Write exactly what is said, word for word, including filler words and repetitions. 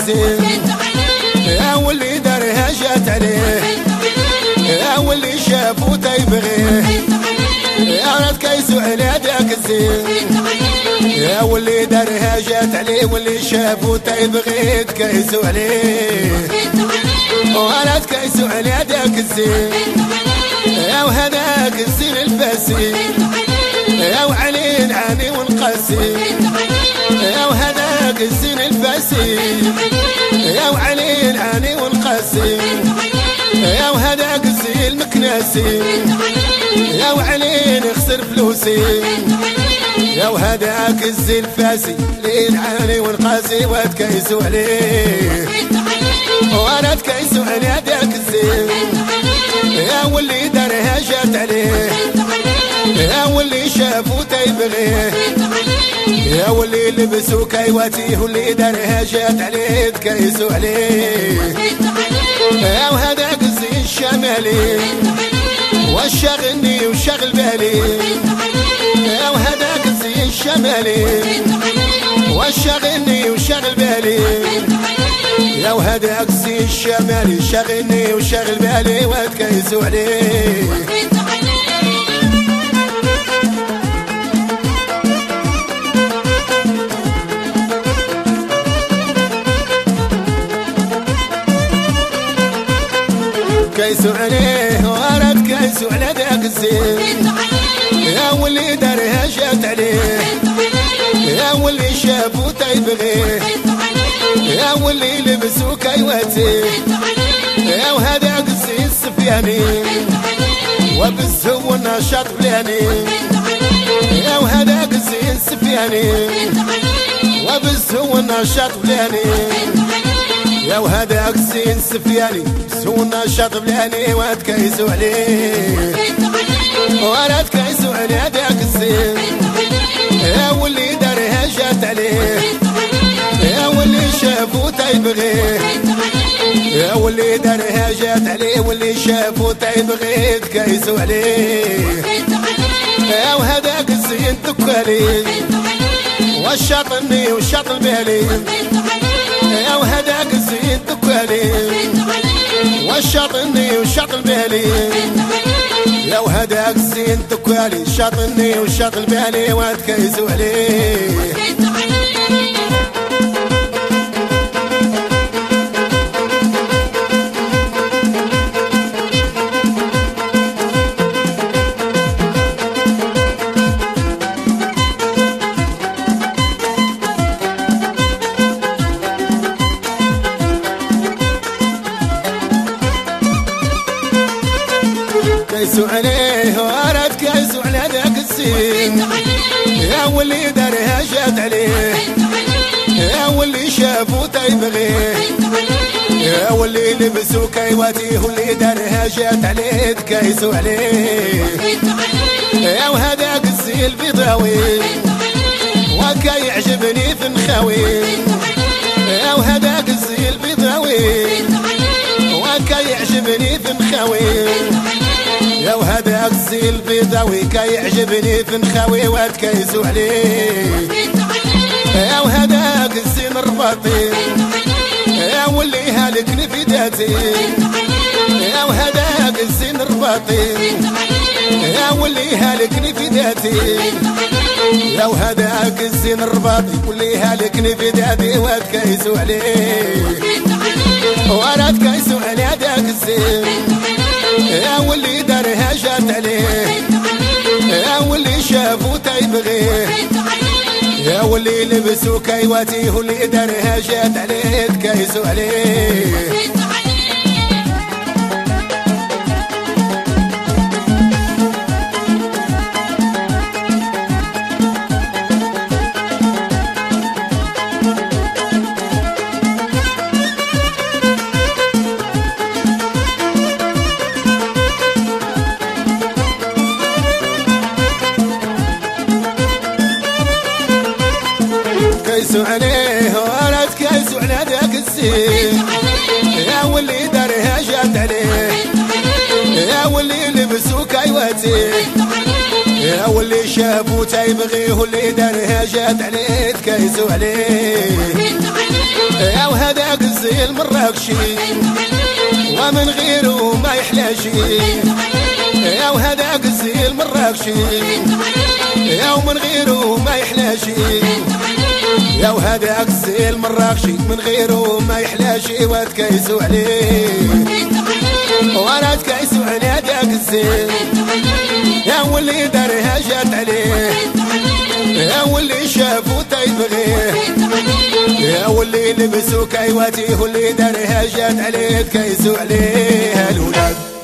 كيواتي يا واللي دارها جات عليه يا واللي شافو تيبغيه يا راد كيسو على داك الزين يا واللي دارها جات عليه واللي شافو تيبغيه كيسو عليه وراد كيسو على داك الزين يا وهداك الزين الفاسي يا وعلي العاني والقاسي يا وهداك الزين الفاسي يا وعلي العاني والقاسي يا وهداك الزين المكناسي يا وعلي نخسر فلوسي يا وهداك الزين الفاسي للعاني والقاسي واد كيسو عليه واد كيسو على داك الزين يا واللي دارها جات عليه يا واللي شافو تيبغيه يا واللي لبسو كيواتيه واللي دارها جات عليه كيسو عليه يا وهداك الزين الشمالي وشاغلني وشاغل بالي يا وهداك الزين الشمالي وشاغلني وشاغل بالي يا وهداك الزين الشمالي شاغلني وشاغل بالي واد كيسو عليه كيسو عليه ورد كيسو على داك الزين يا واللي دارها جات عليه يا واللي شافو تيبغيه يا واللي لبسو كيواتي يا وهداك الزين السفياني وبالزو النشاط بلاني يا وهداك الزين السفياني وبالزو النشاط بلاني يا وهداك الزين السفياني سونا شاط بلاني واد كيسو عليه واد كيسو على داك الزين يا واللي دارها جات عليه يا واللي شافو تيبغيه يا واللي دارها جات عليه واللي شافو تيبغيه كيسو عليه يا وهداك الزين تكالي والشاطني والشاط البالي يا وهداك الزين تكالي والشاطني والشاط البالي يا وهداك الزين تكالي الشاطني والشاط البالي واد كيسو عليه كيسو عليه ورد كيسو على ذاك الزين يا واللي دارها جات عليه يا واللي شافو تيبغيه يا واللي لبسو كيواتيه واللي دارها جات عليه كيسو عليه يا وهداك الزين البيضاوي وكيعجبني في النخاوي يا وهداك الزين البيضاوي وكيعجبني في النخاوي يا وهداك الزين البيضاوي كيعجبني في نخاوي واد كيسو عليه يا وهداك الزين الرباطي يا واللي هالكني في ذاتي يا وهداك الزين الرباطي يا واللي هالكني في ذاتي يا وهداك الزين الرباطي واللي هالكني في ذاتي واد كيسو عليه واد كيسو على ذاك الزين يا واللي دارها جات عليه يا واللي شافو تيبغيه يا واللي لبسو كيواتيه واللي دارها جات عليه كيسو عليه كيسو عليه ورد كيسو على ذاك الزين يا واللي دارها جات عليه يا واللي لبسو كيواتي يا واللي شافو تيبغيه واللي دارها جات عليه تكايسو عليه يا وهذاك الزين مراكشي ومن غيره ما يحلاشي يا وهذاك الزين مراكشي يا ومن غيره ما يحلاشي يا وهذاك الزين مراكشي من غيره ما يحلاشي وتكايسو عليه وانا تكايسو على هذاك الزين يا واللي دارها جات عليه يا واللي شافو تيبغيه يا واللي لبسو كايواتيه واللي دارها جات عليه تكايسو عليه الولاد.